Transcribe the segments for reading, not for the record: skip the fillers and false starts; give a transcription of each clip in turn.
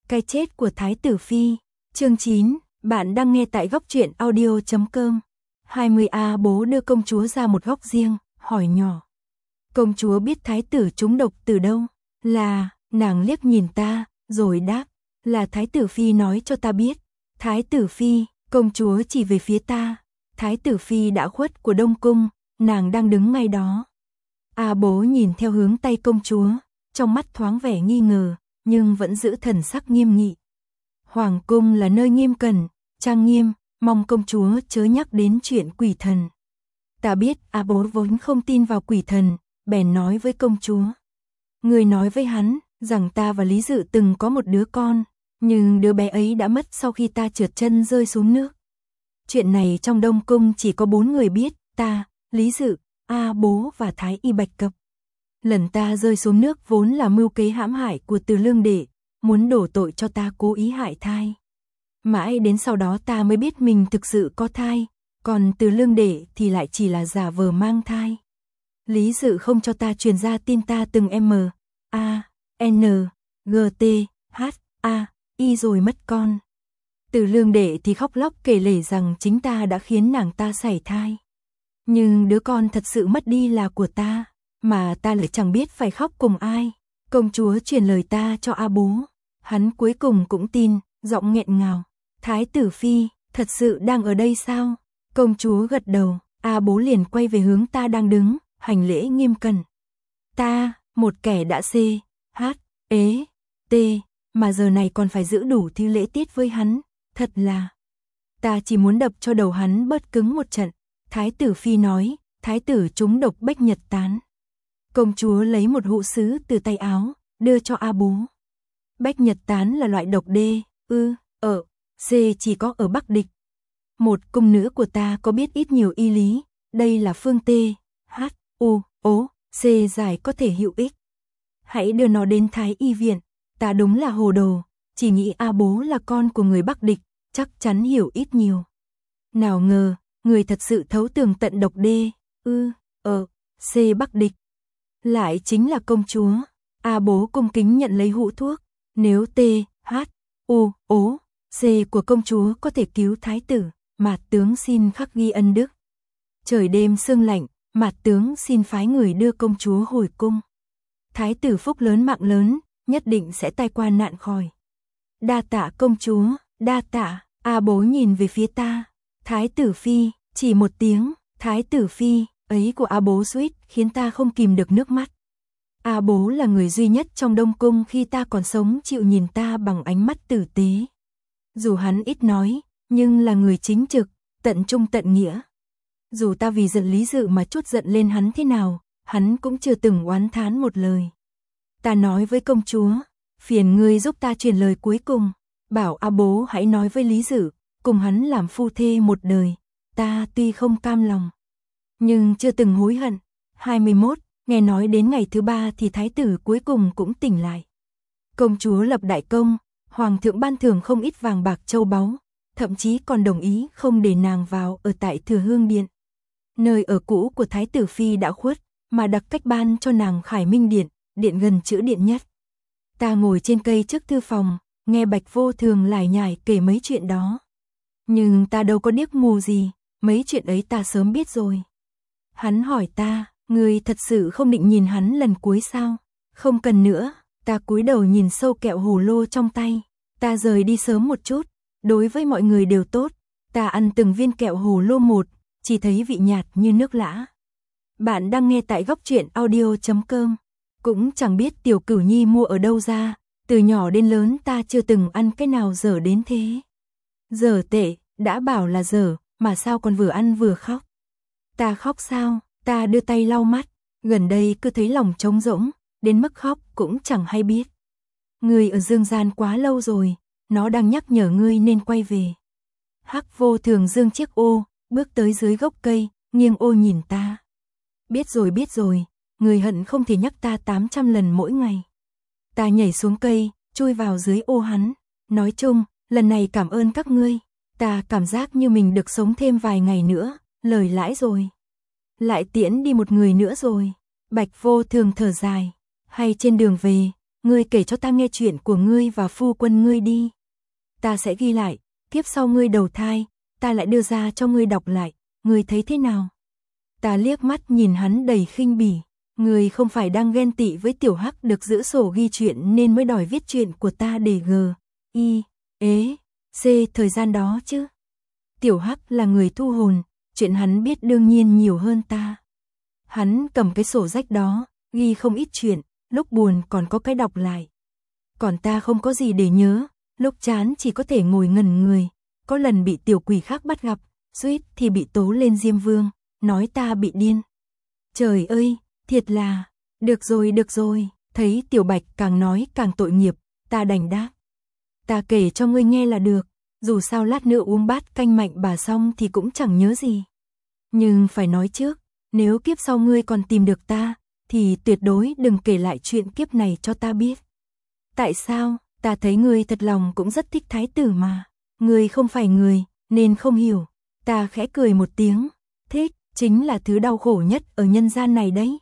Cái chết của Thái tử Phi. Chương 9, bạn đang nghe tại góc truyện audio.com. 20A bố đưa công chúa ra một góc riêng, hỏi nhỏ. Công chúa biết thái tử trúng độc từ đâu? Là, nàng liếc nhìn ta, rồi đáp, là Thái tử Phi nói cho ta biết. Thái tử Phi, công chúa chỉ về phía ta. Thái tử Phi đã khuất của Đông Cung, nàng đang đứng ngay đó. Bố nhìn theo hướng tay công chúa, trong mắt thoáng vẻ nghi ngờ, nhưng vẫn giữ thần sắc nghiêm nghị. Hoàng cung là nơi nghiêm cẩn, trang nghiêm, mong công chúa chớ nhắc đến chuyện quỷ thần. Ta biết bố vốn không tin vào quỷ thần, bèn nói với công chúa. Người nói với hắn, rằng ta và Lý Dự từng có một đứa con, nhưng đứa bé ấy đã mất sau khi ta trượt chân rơi xuống nước. Chuyện này trong Đông Cung chỉ có 4 người biết, ta, Lý Dự, bố và Thái Y Bạch Cập. Lần ta rơi xuống nước vốn là mưu kế hãm hại của Từ Lương Đệ, muốn đổ tội cho ta cố ý hại thai. Mãi đến sau đó ta mới biết mình thực sự có thai, còn Từ Lương Đệ thì lại chỉ là giả vờ mang thai. Lý Dự không cho ta truyền ra tin ta từng I rồi mất con. Từ Lương Đệ thì khóc lóc kể lể rằng chính ta đã khiến nàng ta sảy thai. Nhưng đứa con thật sự mất đi là của ta, mà ta lại chẳng biết phải khóc cùng ai. Công chúa truyền lời ta cho bố. Hắn cuối cùng cũng tin, giọng nghẹn ngào. Thái tử Phi, thật sự đang ở đây sao? Công chúa gật đầu, bố liền quay về hướng ta đang đứng, hành lễ nghiêm cẩn. Ta, một kẻ đã mà giờ này còn phải giữ đủ thứ lễ tiết với hắn, thật là. Ta chỉ muốn đập cho đầu hắn bớt cứng một trận. Thái tử Phi nói, thái tử trúng độc bách nhật tán. Công chúa lấy một hũ sứ từ tay áo, đưa cho bố. Bách nhật tán là loại độc chỉ có ở Bắc Địch. Một cung nữ của ta có biết ít nhiều y lý, đây là phương giải có thể hữu ích. Hãy đưa nó đến Thái Y viện. Ta đúng là hồ đồ, chỉ nghĩ bố là con của người Bắc Địch, chắc chắn hiểu ít nhiều. Nào ngờ, người thật sự thấu tường tận độc Bắc Địch. Lại chính là công chúa. Bố cung kính nhận lấy hũ thuốc. Nếu của công chúa có thể cứu thái tử, Mạt tướng xin khắc ghi ân đức. Trời đêm sương lạnh, Mạt tướng xin phái người đưa công chúa hồi cung. Thái tử phúc lớn mạng lớn, nhất định sẽ tai qua nạn khỏi. Đa tạ công chúa, đa tạ. Bố nhìn về phía ta. Thái tử Phi, chỉ một tiếng, Thái tử Phi ấy của bố suýt khiến ta không kìm được nước mắt. Bố là người duy nhất trong Đông Cung khi ta còn sống chịu nhìn ta bằng ánh mắt tử tế. Dù hắn ít nói, nhưng là người chính trực, tận trung tận nghĩa. Dù ta vì giận Lý Dự mà trút giận lên hắn thế nào, hắn cũng chưa từng oán thán một lời. Ta nói với công chúa, phiền ngươi giúp ta truyền lời cuối cùng, bảo bố hãy nói với Lý Dự, cùng hắn làm phu thê một đời. Ta tuy không cam lòng, nhưng chưa từng hối hận. 21, nghe nói đến ngày thứ 3 thì thái tử cuối cùng cũng tỉnh lại. Công chúa lập đại công, hoàng thượng ban thưởng không ít vàng bạc châu báu, thậm chí còn đồng ý không để nàng vào ở tại Thừa Hương Điện. Nơi ở cũ của Thái tử Phi đã khuất, mà đặc cách ban cho nàng Khải Minh Điện, điện gần chữ điện nhất. Ta ngồi trên cây trước thư phòng, nghe Bạch Vô Thường lải nhải kể mấy chuyện đó. Nhưng ta đâu có điếc mù gì, mấy chuyện ấy ta sớm biết rồi. Hắn hỏi ta, ngươi thật sự không định nhìn hắn lần cuối sao? Không cần nữa, ta cúi đầu nhìn sâu kẹo hồ lô trong tay. Ta rời đi sớm một chút, đối với mọi người đều tốt. Ta ăn từng viên kẹo hồ lô một, chỉ thấy vị nhạt như nước lã. Bạn đang nghe tại góc truyện audio.com. Cũng chẳng biết Tiểu Cửu Nhi mua ở đâu ra, từ nhỏ đến lớn ta chưa từng ăn cái nào dở đến thế. Dở tệ, đã bảo là dở, mà sao còn vừa ăn vừa khóc. Ta khóc sao? Ta đưa tay lau mắt, gần đây cứ thấy lòng trống rỗng, đến mức khóc cũng chẳng hay biết. Ngươi ở dương gian quá lâu rồi, nó đang nhắc nhở ngươi nên quay về. Hắc Vô Thường dương chiếc ô, bước tới dưới gốc cây, nghiêng ô nhìn ta. Biết rồi, người hận không thể nhắc ta 800 lần mỗi ngày. Ta nhảy xuống cây, chui vào dưới ô hắn. Nói chung, lần này cảm ơn các ngươi. Ta cảm giác như mình được sống thêm vài ngày nữa, lời lãi rồi. Lại tiễn đi một người nữa rồi. Bạch Vô Thường thở dài. Hay trên đường về, ngươi kể cho ta nghe chuyện của ngươi và phu quân ngươi đi. Ta sẽ ghi lại, kiếp sau ngươi đầu thai, ta lại đưa ra cho ngươi đọc lại, ngươi thấy thế nào? Ta liếc mắt nhìn hắn đầy khinh bỉ, ngươi không phải đang ghen tị với tiểu Hắc được giữ sổ ghi chuyện nên mới đòi viết chuyện của ta để C thời gian đó chứ? Tiểu Hắc là người thu hồn, chuyện hắn biết đương nhiên nhiều hơn ta. Hắn cầm cái sổ rách đó, ghi không ít chuyện, lúc buồn còn có cái đọc lại. Còn ta không có gì để nhớ, lúc chán chỉ có thể ngồi ngẩn người, có lần bị tiểu quỷ khác bắt gặp, suýt thì bị tố lên Diêm Vương, nói ta bị điên. Trời ơi, thiệt là, được rồi, thấy Tiểu Bạch càng nói càng tội nghiệp, ta đành đáp. Ta kể cho ngươi nghe là được, dù sao lát nữa uống bát canh mạnh bà xong thì cũng chẳng nhớ gì. Nhưng phải nói trước, nếu kiếp sau ngươi còn tìm được ta, thì tuyệt đối đừng kể lại chuyện kiếp này cho ta biết. Tại sao? Ta thấy ngươi thật lòng cũng rất thích thái tử mà. Ngươi không phải người, nên không hiểu. Ta khẽ cười một tiếng. Thích, chính là thứ đau khổ nhất ở nhân gian này đấy.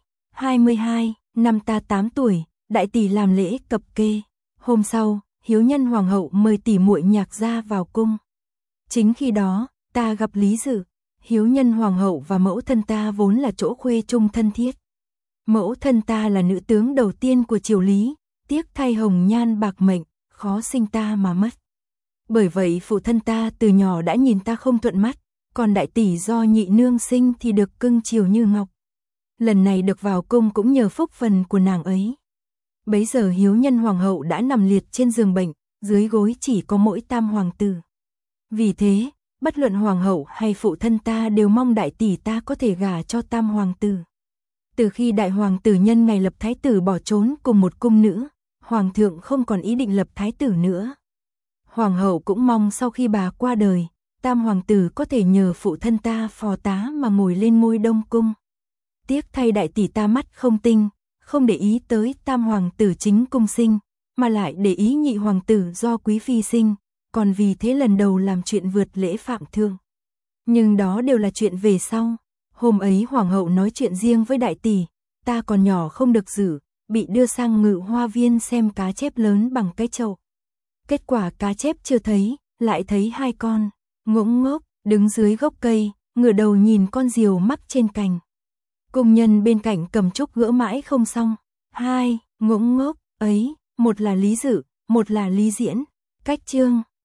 22, năm ta 8 tuổi, đại tỷ làm lễ cập kê. Hôm sau, Hiếu Nhân Hoàng hậu mời tỷ muội Nhạc gia vào cung. Chính khi đó, ta gặp Lý Dự. Hiếu Nhân Hoàng hậu và mẫu thân ta vốn là chỗ khuê chung thân thiết. Mẫu thân ta là nữ tướng đầu tiên của triều Lý, tiếc thay hồng nhan bạc mệnh, khó sinh ta mà mất. Bởi vậy phụ thân ta từ nhỏ đã nhìn ta không thuận mắt, còn đại tỷ do nhị nương sinh thì được cưng chiều như ngọc. Lần này được vào cung cũng nhờ phúc phần của nàng ấy. Bấy giờ Hiếu Nhân Hoàng hậu đã nằm liệt trên giường bệnh, dưới gối chỉ có mỗi Tam hoàng tử. Vì thế, bất luận hoàng hậu hay phụ thân ta đều mong đại tỷ ta có thể gả cho Tam hoàng tử. Từ khi đại hoàng tử nhân ngày lập thái tử bỏ trốn cùng một cung nữ, hoàng thượng không còn ý định lập thái tử nữa. Hoàng hậu cũng mong sau khi bà qua đời, Tam hoàng tử có thể nhờ phụ thân ta phò tá mà ngồi lên ngôi Đông cung. Tiếc thay đại tỷ ta mắt không tinh, không để ý tới Tam hoàng tử chính cung sinh, mà lại để ý nhị hoàng tử do quý phi sinh, còn vì thế lần đầu làm chuyện vượt lễ phạm thượng. Nhưng đó đều là chuyện về sau. Hôm ấy hoàng hậu nói chuyện riêng với đại tỷ, ta còn nhỏ không được giữ, bị đưa sang Ngự Hoa viên xem cá chép lớn bằng cái chậu. Kết quả cá chép chưa thấy, lại thấy hai con, ngỗng ngốc, đứng dưới gốc cây, ngửa đầu nhìn con diều mắc trên cành. Cung nhân bên cạnh cầm trúc gỡ mãi không xong, hai ngỗng ngốc ấy, một là Lý Dự, một là Lý Diễn. Cách chương